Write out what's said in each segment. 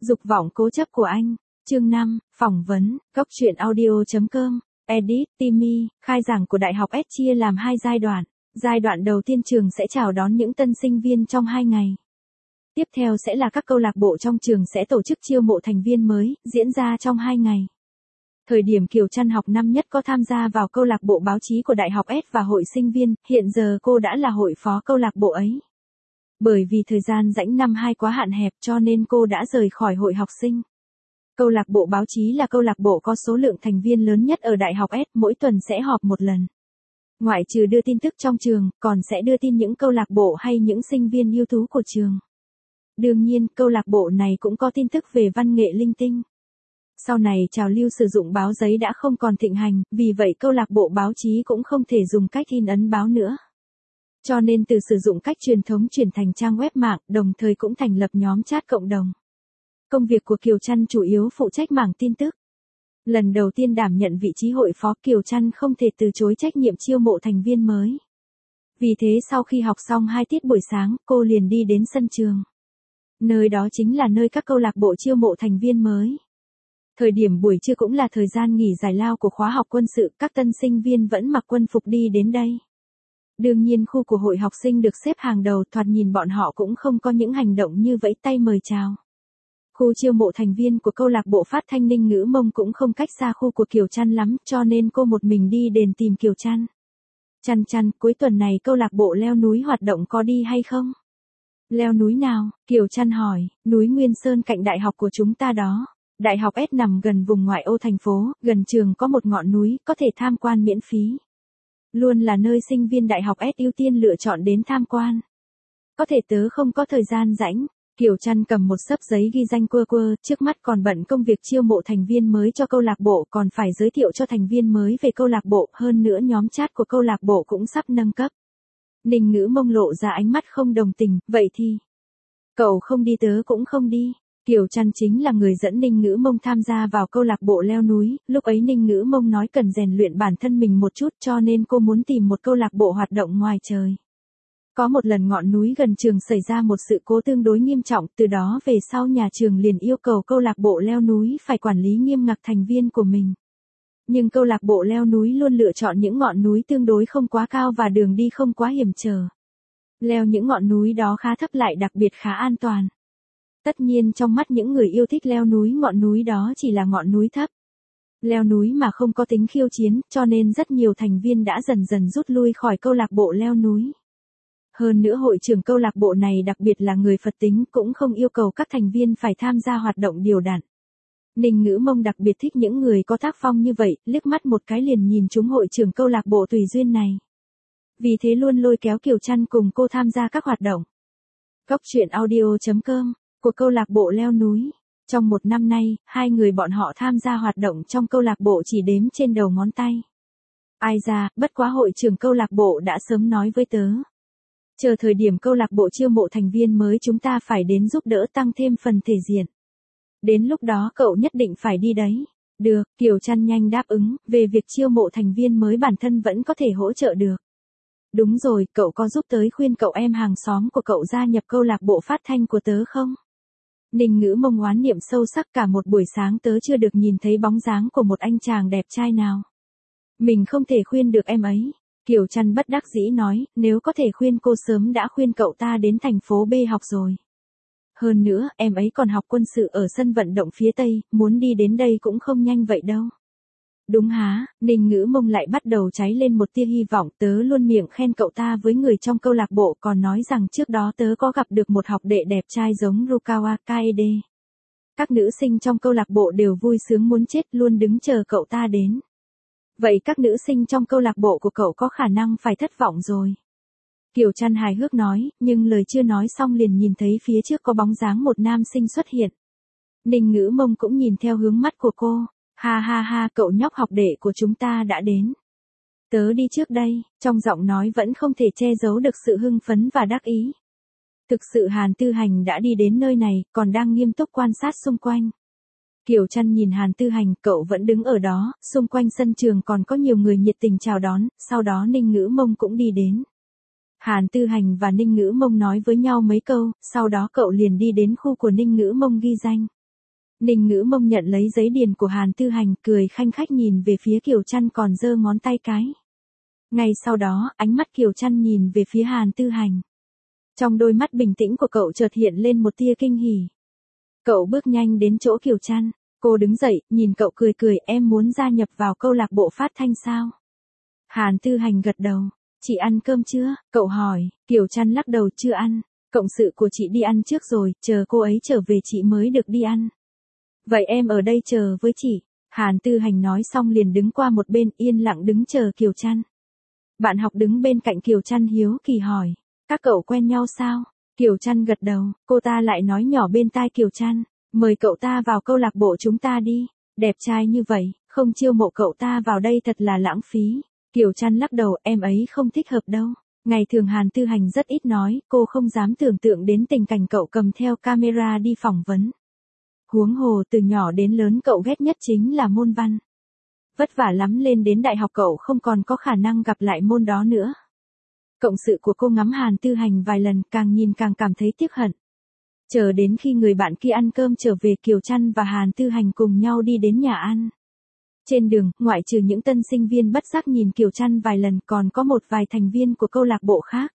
Dục vọng cố chấp của anh. Chương 5, phỏng vấn, góc truyện audio.com, edit, Timmy, khai giảng của Đại học S chia làm 2 giai đoạn. Giai đoạn đầu tiên trường sẽ chào đón những tân sinh viên trong 2 ngày. Tiếp theo sẽ là các câu lạc bộ trong trường sẽ tổ chức chiêu mộ thành viên mới, diễn ra trong 2 ngày. Thời điểm Kiều Trăn học năm nhất có tham gia vào câu lạc bộ báo chí của Đại học S và hội sinh viên, hiện giờ cô đã là hội phó câu lạc bộ ấy. Bởi vì thời gian rãnh năm 2 quá hạn hẹp cho nên cô đã rời khỏi hội học sinh. Câu lạc bộ báo chí là câu lạc bộ có số lượng thành viên lớn nhất ở Đại học S, mỗi tuần sẽ họp một lần. Ngoại trừ đưa tin tức trong trường, còn sẽ đưa tin những câu lạc bộ hay những sinh viên ưu tú của trường. Đương nhiên, câu lạc bộ này cũng có tin tức về văn nghệ linh tinh. Sau này trào lưu sử dụng báo giấy đã không còn thịnh hành, vì vậy câu lạc bộ báo chí cũng không thể dùng cách in ấn báo nữa. Cho nên từ sử dụng cách truyền thống chuyển thành trang web mạng, đồng thời cũng thành lập nhóm chat cộng đồng. Công việc của Kiều Trăn chủ yếu phụ trách mảng tin tức. Lần đầu tiên đảm nhận vị trí hội phó, Kiều Trăn không thể từ chối trách nhiệm chiêu mộ thành viên mới. Vì thế sau khi học xong 2 tiết buổi sáng, cô liền đi đến sân trường. Nơi đó chính là nơi các câu lạc bộ chiêu mộ thành viên mới. Thời điểm buổi trưa cũng là thời gian nghỉ giải lao của khóa học quân sự, các tân sinh viên vẫn mặc quân phục đi đến đây. Đương nhiên khu của hội học sinh được xếp hàng đầu, thoạt nhìn bọn họ cũng không có những hành động như vẫy tay mời chào. Khu chiêu mộ thành viên của câu lạc bộ phát thanh Ninh ngữ Mông cũng không cách xa khu của Kiều Trăn lắm, cho nên cô một mình đi đến tìm Kiều Trăn. Trăn, cuối tuần này câu lạc bộ leo núi hoạt động có đi hay không? Leo núi nào? Kiều Trăn hỏi. Núi Nguyên Sơn cạnh đại học của chúng ta đó. Đại học S nằm gần vùng ngoại ô thành phố, gần trường có một ngọn núi, có thể tham quan miễn phí. Luôn là nơi sinh viên Đại học S ưu tiên lựa chọn đến tham quan. Có thể tớ không có thời gian rảnh. Kiều Trăn cầm một xấp giấy ghi danh quơ, trước mắt còn bận công việc chiêu mộ thành viên mới cho câu lạc bộ, còn phải giới thiệu cho thành viên mới về câu lạc bộ, hơn nữa nhóm chat của câu lạc bộ cũng sắp nâng cấp. Ninh ngữ Mông lộ ra ánh mắt không đồng tình, vậy thì cậu không đi tớ cũng không đi. Kiều Trăn chính là người dẫn Ninh ngữ Mông tham gia vào câu lạc bộ leo núi, lúc ấy Ninh ngữ Mông nói cần rèn luyện bản thân mình một chút cho nên cô muốn tìm một câu lạc bộ hoạt động ngoài trời. Có một lần ngọn núi gần trường xảy ra một sự cố tương đối nghiêm trọng, từ đó về sau nhà trường liền yêu cầu câu lạc bộ leo núi phải quản lý nghiêm ngặt thành viên của mình. Nhưng câu lạc bộ leo núi luôn lựa chọn những ngọn núi tương đối không quá cao và đường đi không quá hiểm trở. Leo những ngọn núi đó khá thấp lại đặc biệt khá an toàn. Tất nhiên trong mắt những người yêu thích leo núi, ngọn núi đó chỉ là ngọn núi thấp. Leo núi mà không có tính khiêu chiến, cho nên rất nhiều thành viên đã dần dần rút lui khỏi câu lạc bộ leo núi. Hơn nữa hội trưởng câu lạc bộ này đặc biệt là người Phật tính, cũng không yêu cầu các thành viên phải tham gia hoạt động đều đặn. Ninh ngữ Mông đặc biệt thích những người có tác phong như vậy, liếc mắt một cái liền nhìn trúng hội trưởng câu lạc bộ tùy duyên này. Vì thế luôn lôi kéo Kiều Trăn cùng cô tham gia các hoạt động. Góc truyện audio.com, của câu lạc bộ leo núi. Trong 1 năm nay, 2 người bọn họ tham gia hoạt động trong câu lạc bộ chỉ đếm trên đầu ngón tay. Ai ra, bất quá hội trưởng câu lạc bộ đã sớm nói với tớ. Chờ thời điểm câu lạc bộ chiêu mộ thành viên mới chúng ta phải đến giúp đỡ tăng thêm phần thể diện. Đến lúc đó cậu nhất định phải đi đấy. Được, Kiều Trăn nhanh đáp ứng, về việc chiêu mộ thành viên mới bản thân vẫn có thể hỗ trợ được. Đúng rồi, cậu có giúp tới khuyên cậu em hàng xóm của cậu gia nhập câu lạc bộ phát thanh của tớ không? Ninh ngữ Mông oán niệm sâu sắc, cả một buổi sáng tớ chưa được nhìn thấy bóng dáng của một anh chàng đẹp trai nào. Mình không thể khuyên được em ấy. Kiều Trăn bất đắc dĩ nói, nếu có thể khuyên cô sớm đã khuyên cậu ta đến thành phố B học rồi. Hơn nữa, em ấy còn học quân sự ở sân vận động phía Tây, muốn đi đến đây cũng không nhanh vậy đâu. Đúng há, Ninh ngữ Mông lại bắt đầu cháy lên một tia hy vọng, tớ luôn miệng khen cậu ta với người trong câu lạc bộ, còn nói rằng trước đó tớ có gặp được một học đệ đẹp trai giống Rukawa Kaede. Các nữ sinh trong câu lạc bộ đều vui sướng muốn chết, luôn đứng chờ cậu ta đến. Vậy các nữ sinh trong câu lạc bộ của cậu có khả năng phải thất vọng rồi. Kiều Trăn hài hước nói, nhưng lời chưa nói xong liền nhìn thấy phía trước có bóng dáng một nam sinh xuất hiện. Ninh ngữ Mông cũng nhìn theo hướng mắt của cô. Ha, cậu nhóc học đệ của chúng ta đã đến. Tớ đi trước đây, trong giọng nói vẫn không thể che giấu được sự hưng phấn và đắc ý. Thực sự Hàn Tư Hành đã đi đến nơi này, còn đang nghiêm túc quan sát xung quanh. Kiều Trăn nhìn Hàn Tư Hành, cậu vẫn đứng ở đó, xung quanh sân trường còn có nhiều người nhiệt tình chào đón, sau đó Ninh ngữ Mông cũng đi đến. Hàn Tư Hành và Ninh ngữ Mông nói với nhau mấy câu, sau đó cậu liền đi đến khu của Ninh ngữ Mông ghi danh. Ninh Ngữ Mông nhận lấy giấy điền của Hàn Tư Hành, cười khanh khách nhìn về phía Kiều Trăn còn giơ ngón tay cái. Ngay sau đó, ánh mắt Kiều Trăn nhìn về phía Hàn Tư Hành. Trong đôi mắt bình tĩnh của cậu chợt hiện lên một tia kinh hỉ. Cậu bước nhanh đến chỗ Kiều Trăn, cô đứng dậy, nhìn cậu cười cười, em muốn gia nhập vào câu lạc bộ phát thanh sao? Hàn Tư Hành gật đầu, chị ăn cơm chưa? Cậu hỏi, Kiều Trăn lắc đầu chưa ăn, cộng sự của chị đi ăn trước rồi, chờ cô ấy trở về chị mới được đi ăn. Vậy em ở đây chờ với chị. Hàn Tư Hành nói xong liền đứng qua một bên yên lặng đứng chờ Kiều Trăn. Bạn học đứng bên cạnh Kiều Trăn hiếu kỳ hỏi, các cậu quen nhau sao? Kiều Trăn gật đầu, cô ta lại nói nhỏ bên tai Kiều Trăn, mời cậu ta vào câu lạc bộ chúng ta đi, đẹp trai như vậy, không chiêu mộ cậu ta vào đây thật là lãng phí. Kiều Trăn lắc đầu, em ấy không thích hợp đâu. Ngày thường Hàn Tư Hành rất ít nói, cô không dám tưởng tượng đến tình cảnh cậu cầm theo camera đi phỏng vấn. Huống hồ từ nhỏ đến lớn cậu ghét nhất chính là môn văn. Vất vả lắm lên đến đại học cậu không còn có khả năng gặp lại môn đó nữa. Cộng sự của cô ngắm Hàn Tư Hành vài lần, càng nhìn càng cảm thấy tiếc hận. Chờ đến khi người bạn kia ăn cơm trở về, Kiều Trăn và Hàn Tư Hành cùng nhau đi đến nhà ăn. Trên đường, ngoại trừ những tân sinh viên bất giác nhìn Kiều Trăn vài lần, còn có một vài thành viên của câu lạc bộ khác.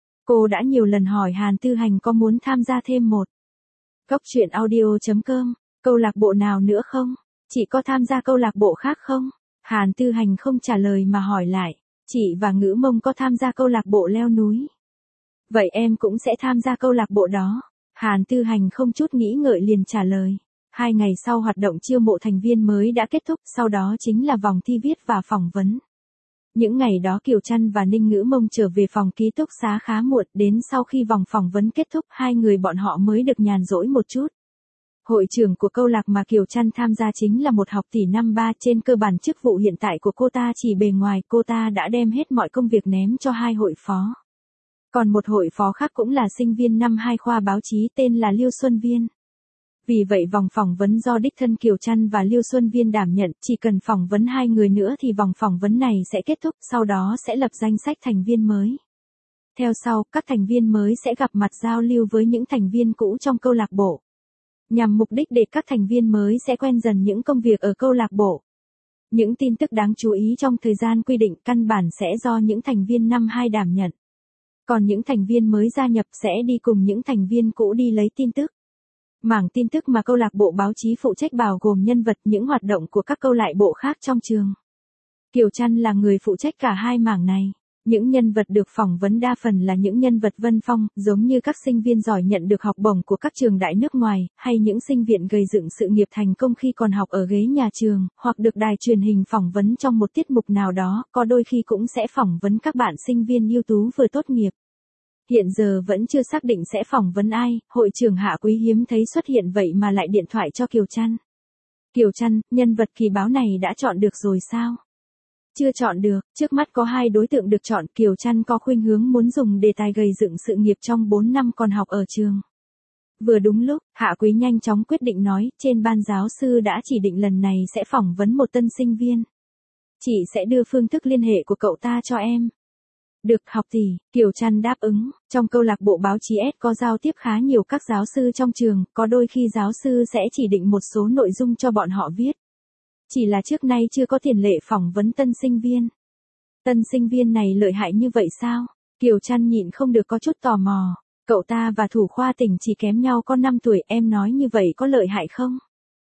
Cô đã nhiều lần hỏi Hàn Tư Hành có muốn tham gia thêm một Góc truyện audio.com, câu lạc bộ nào nữa không? Chị có tham gia câu lạc bộ khác không? Hàn Tư Hành không trả lời mà hỏi lại, chị và Ngữ Mông có tham gia câu lạc bộ leo núi. Vậy em cũng sẽ tham gia câu lạc bộ đó. Hàn Tư Hành không chút nghĩ ngợi liền trả lời. 2 ngày sau hoạt động chiêu mộ thành viên mới đã kết thúc, sau đó chính là vòng thi viết và phỏng vấn. Những ngày đó Kiều Trăn và Ninh Ngữ Mông trở về phòng ký túc xá khá muộn, đến sau khi vòng phỏng vấn kết thúc, hai người bọn họ mới được nhàn rỗi một chút. Hội trưởng của câu lạc mà Kiều Trăn tham gia chính là một học tỷ năm 3, trên cơ bản chức vụ hiện tại của cô ta chỉ bề ngoài, cô ta đã đem hết mọi công việc ném cho 2 hội phó. Còn một hội phó khác cũng là sinh viên năm 2 khoa báo chí tên là Liêu Xuân Viên. Vì vậy vòng phỏng vấn do đích thân Kiều Trăn và Liêu Xuân Viên đảm nhận, chỉ cần phỏng vấn 2 người nữa thì vòng phỏng vấn này sẽ kết thúc, sau đó sẽ lập danh sách thành viên mới. Theo sau, các thành viên mới sẽ gặp mặt giao lưu với những thành viên cũ trong câu lạc bộ. Nhằm mục đích để các thành viên mới sẽ quen dần những công việc ở câu lạc bộ. Những tin tức đáng chú ý trong thời gian quy định căn bản sẽ do những thành viên năm 2 đảm nhận. Còn những thành viên mới gia nhập sẽ đi cùng những thành viên cũ đi lấy tin tức. Mảng tin tức mà câu lạc bộ báo chí phụ trách bao gồm nhân vật, những hoạt động của các câu lạc bộ khác trong trường. Kiều Trăn là người phụ trách cả 2 mảng này. Những nhân vật được phỏng vấn đa phần là những nhân vật vân phong, giống như các sinh viên giỏi nhận được học bổng của các trường đại nước ngoài, hay những sinh viên gây dựng sự nghiệp thành công khi còn học ở ghế nhà trường, hoặc được đài truyền hình phỏng vấn trong một tiết mục nào đó, có đôi khi cũng sẽ phỏng vấn các bạn sinh viên ưu tú vừa tốt nghiệp. Hiện giờ vẫn chưa xác định sẽ phỏng vấn ai, hội trưởng Hạ Quý hiếm thấy xuất hiện vậy mà lại điện thoại cho Kiều Trăn. Kiều Trăn, nhân vật kỳ báo này đã chọn được rồi sao? Chưa chọn được, trước mắt có 2 đối tượng được chọn, Kiều Trăn có khuynh hướng muốn dùng đề tài gây dựng sự nghiệp trong 4 năm còn học ở trường. Vừa đúng lúc, Hạ Quý nhanh chóng quyết định nói, trên ban giáo sư đã chỉ định lần này sẽ phỏng vấn một tân sinh viên. Chị sẽ đưa phương thức liên hệ của cậu ta cho em. Được, học tỷ, Kiều Trăn đáp ứng, trong câu lạc bộ báo chí S có giao tiếp khá nhiều các giáo sư trong trường, có đôi khi giáo sư sẽ chỉ định một số nội dung cho bọn họ viết. Chỉ là trước nay chưa có tiền lệ phỏng vấn tân sinh viên. Tân sinh viên này lợi hại như vậy sao? Kiều Trăn nhịn không được có chút tò mò. Cậu ta và thủ khoa tỉnh chỉ kém nhau có 5 tuổi, em nói như vậy có lợi hại không?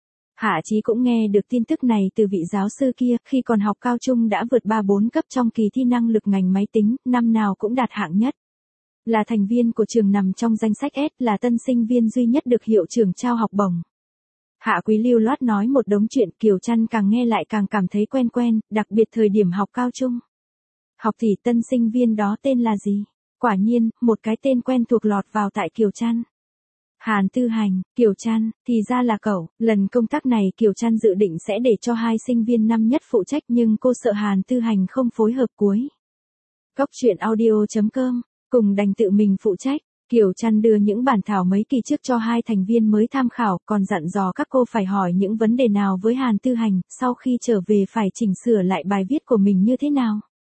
Hạ Chí cũng nghe được tin tức này từ vị giáo sư kia, khi còn học cao trung đã vượt 3-4 cấp trong kỳ thi năng lực ngành máy tính, năm nào cũng đạt hạng nhất. Là thành viên của trường nằm trong danh sách S, là tân sinh viên duy nhất được hiệu trưởng trao học bổng. Hạ Quý lưu loát nói một đống chuyện, Kiều Trăn càng nghe lại càng cảm thấy quen quen, đặc biệt thời điểm học cao trung. Học tỷ, tân sinh viên đó tên là gì? Quả nhiên, một cái tên quen thuộc lọt vào tại Kiều Trăn. Hàn Tư Hành, Kiều Trăn, thì ra là cậu. Lần công tác này Kiều Trăn dự định sẽ để cho 2 sinh viên năm nhất phụ trách, nhưng cô sợ Hàn Tư Hành không phối hợp cuối. Góc truyện audio.com, cùng đành tự mình phụ trách. Kiều Trăn đưa những bản thảo mấy kỳ trước cho 2 thành viên mới tham khảo, còn dặn dò các cô phải hỏi những vấn đề nào với Hàn Tư Hành, sau khi trở về phải chỉnh sửa lại bài viết của mình như thế nào.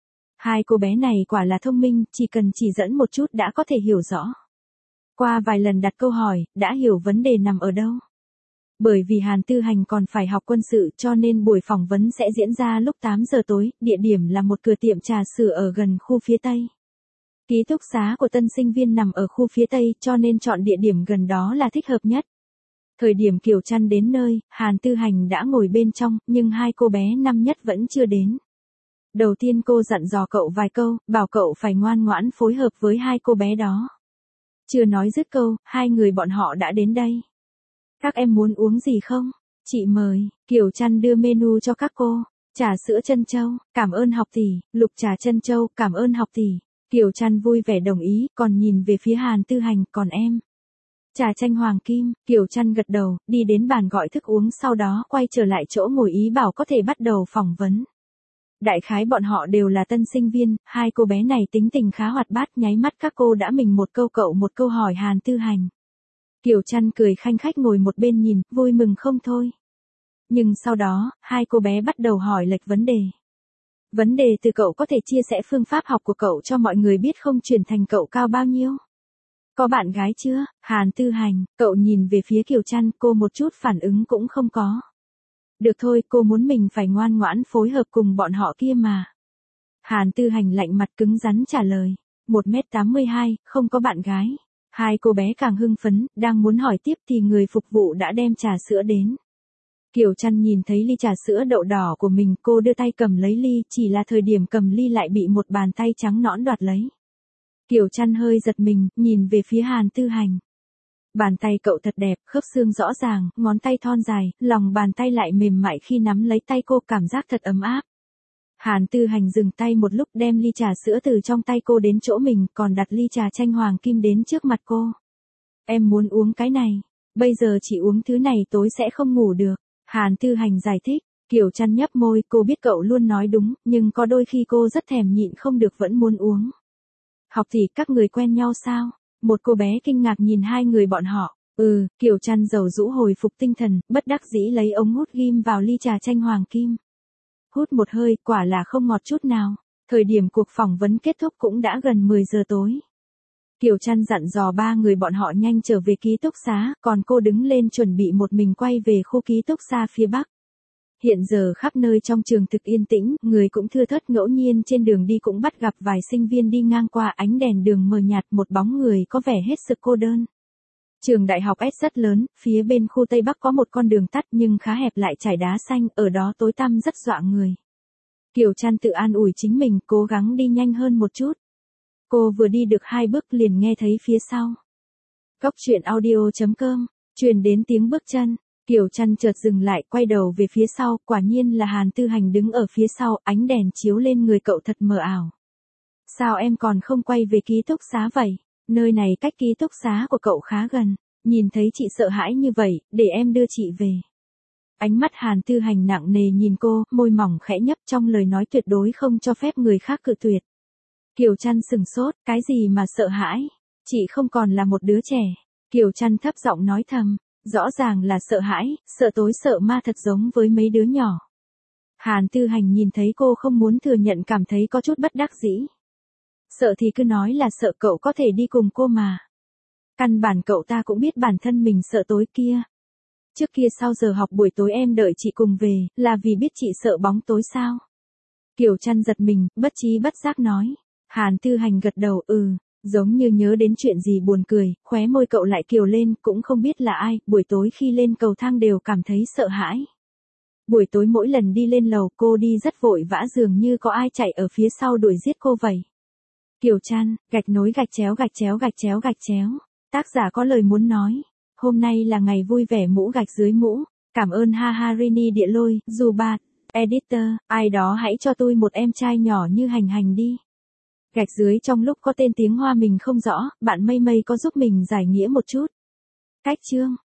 2 cô bé này quả là thông minh, chỉ cần chỉ dẫn một chút đã có thể hiểu rõ. Qua vài lần đặt câu hỏi, đã hiểu vấn đề nằm ở đâu. Bởi vì Hàn Tư Hành còn phải học quân sự cho nên buổi phỏng vấn sẽ diễn ra lúc 8 giờ tối, địa điểm là một cửa tiệm trà sữa ở gần khu phía Tây. Ký túc xá của tân sinh viên nằm ở khu phía Tây cho nên chọn địa điểm gần đó là thích hợp nhất. Thời điểm Kiều Trăn đến nơi, Hàn Tư Hành đã ngồi bên trong, nhưng hai cô bé năm nhất vẫn chưa đến. Đầu tiên cô dặn dò cậu vài câu, bảo cậu phải ngoan ngoãn phối hợp với hai cô bé đó. Chưa nói dứt câu, hai người bọn họ đã đến đây. Các em muốn uống gì không? Chị mời. Kiều Trăn đưa menu cho các cô. Trà sữa trân châu, cảm ơn học tỷ. Lục trà trân châu, cảm ơn học tỷ. Kiều Trăn vui vẻ đồng ý, còn nhìn về phía Hàn Tư Hành, còn em. Trà chanh hoàng kim. Kiều Trăn gật đầu, đi đến bàn gọi thức uống, sau đó quay trở lại chỗ ngồi ý bảo có thể bắt đầu phỏng vấn. Đại khái bọn họ đều là tân sinh viên, hai cô bé này tính tình khá hoạt bát, nháy mắt các cô đã mình một câu cậu một câu hỏi Hàn Tư Hành. Kiều Trăn cười khanh khách ngồi một bên nhìn, vui mừng không thôi. Nhưng sau đó, hai cô bé bắt đầu hỏi lệch vấn đề. Vấn đề từ cậu có thể chia sẻ phương pháp học của cậu cho mọi người biết không, chuyển thành cậu cao bao nhiêu? Có bạn gái chưa? Hàn Tư Hành, cậu nhìn về phía Kiều Trăn, cô một chút phản ứng cũng không có. Được thôi, cô muốn mình phải ngoan ngoãn phối hợp cùng bọn họ kia mà. Hàn Tư Hành lạnh mặt cứng rắn trả lời. 1m82, không có bạn gái. Hai cô bé càng hưng phấn, đang muốn hỏi tiếp thì người phục vụ đã đem trà sữa đến. Kiều Trăn nhìn thấy ly trà sữa đậu đỏ của mình, cô đưa tay cầm lấy ly, chỉ là thời điểm cầm ly lại bị một bàn tay trắng nõn đoạt lấy. Kiều Trăn hơi giật mình, nhìn về phía Hàn Tư Hành. Bàn tay cậu thật đẹp, khớp xương rõ ràng, ngón tay thon dài, lòng bàn tay lại mềm mại khi nắm lấy tay cô, cảm giác thật ấm áp. Hàn Tư Hành dừng tay một lúc, đem ly trà sữa từ trong tay cô đến chỗ mình, còn đặt ly trà chanh hoàng kim đến trước mặt cô. Em muốn uống cái này, bây giờ chỉ uống thứ này tối sẽ không ngủ được. Hàn Tư Hành giải thích. Kiều Trăn nhấp môi, cô biết cậu luôn nói đúng, nhưng có đôi khi cô rất thèm nhịn không được vẫn muốn uống. Học tỷ, các người quen nhau sao? Một cô bé kinh ngạc nhìn hai người bọn họ. Kiều Trăn dầu dũ hồi phục tinh thần, bất đắc dĩ lấy ống hút ghim vào ly trà chanh hoàng kim. Hút một hơi, quả là không ngọt chút nào. Thời điểm cuộc phỏng vấn kết thúc cũng đã gần 10 giờ tối. Kiều Trăn dặn dò ba người bọn họ nhanh trở về ký túc xá, còn cô đứng lên chuẩn bị một mình quay về khu ký túc xá phía Bắc. Hiện giờ khắp nơi trong trường thực yên tĩnh, người cũng thưa thớt, ngẫu nhiên trên đường đi cũng bắt gặp vài sinh viên đi ngang qua, ánh đèn đường mờ nhạt, một bóng người có vẻ hết sức cô đơn. Trường đại học S rất lớn, phía bên khu Tây Bắc có một con đường tắt nhưng khá hẹp lại trải đá xanh, ở đó tối tăm rất dọa người. Kiều Trăn tự an ủi chính mình, cố gắng đi nhanh hơn một chút. Cô vừa đi được 2 bước liền nghe thấy phía sau. Góc truyện audio.com, truyền đến tiếng bước chân. Kiều Trăn chợt dừng lại, quay đầu về phía sau, quả nhiên là Hàn Tư Hành đứng ở phía sau, ánh đèn chiếu lên người cậu thật mờ ảo. Sao em còn không quay về ký túc xá vậy? Nơi này cách ký túc xá của cậu khá gần, nhìn thấy chị sợ hãi như vậy, để em đưa chị về. Ánh mắt Hàn Tư Hành nặng nề nhìn cô, môi mỏng khẽ nhấp, trong lời nói tuyệt đối không cho phép người khác cự tuyệt. Kiều Trăn sừng sốt, cái gì mà sợ hãi? Chị không còn là một đứa trẻ. Kiều Trăn thấp giọng nói thầm. Rõ ràng là sợ hãi, sợ tối sợ ma, thật giống với mấy đứa nhỏ. Hàn Tư Hành nhìn thấy cô không muốn thừa nhận, cảm thấy có chút bất đắc dĩ. Sợ thì cứ nói là sợ, cậu có thể đi cùng cô mà. Căn bản cậu ta cũng biết bản thân mình sợ tối kia. Trước kia sau giờ học buổi tối em đợi chị cùng về, là vì biết chị sợ bóng tối sao? Kiều Trăn giật mình, bất trí bất giác nói. Hàn Tư Hành gật đầu, giống như nhớ đến chuyện gì buồn cười, khóe môi cậu lại kiều lên, cũng không biết là ai, buổi tối khi lên cầu thang đều cảm thấy sợ hãi. Buổi tối mỗi lần đi lên lầu cô đi rất vội vã, dường như có ai chạy ở phía sau đuổi giết cô vậy. Kiều Trăn, gạch nối gạch chéo gạch chéo gạch chéo gạch chéo. Tác giả có lời muốn nói. Hôm nay là ngày vui vẻ mũ gạch dưới mũ. Cảm ơn Haharini Địa Lôi, dù bà, editor, ai đó hãy cho tôi một em trai nhỏ như Hành Hành đi. Gạch dưới trong lúc có tên tiếng Hoa mình không rõ, bạn Mây Mây có giúp mình giải nghĩa một chút. Cách chương.